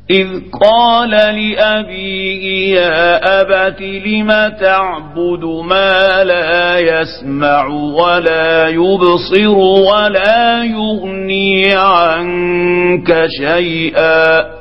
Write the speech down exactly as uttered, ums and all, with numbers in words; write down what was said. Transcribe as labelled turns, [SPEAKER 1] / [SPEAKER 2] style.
[SPEAKER 1] إذ قال لأبيه يا أبت لم تعبد ما لا يسمع ولا يبصر ولا يغني عنك شيئا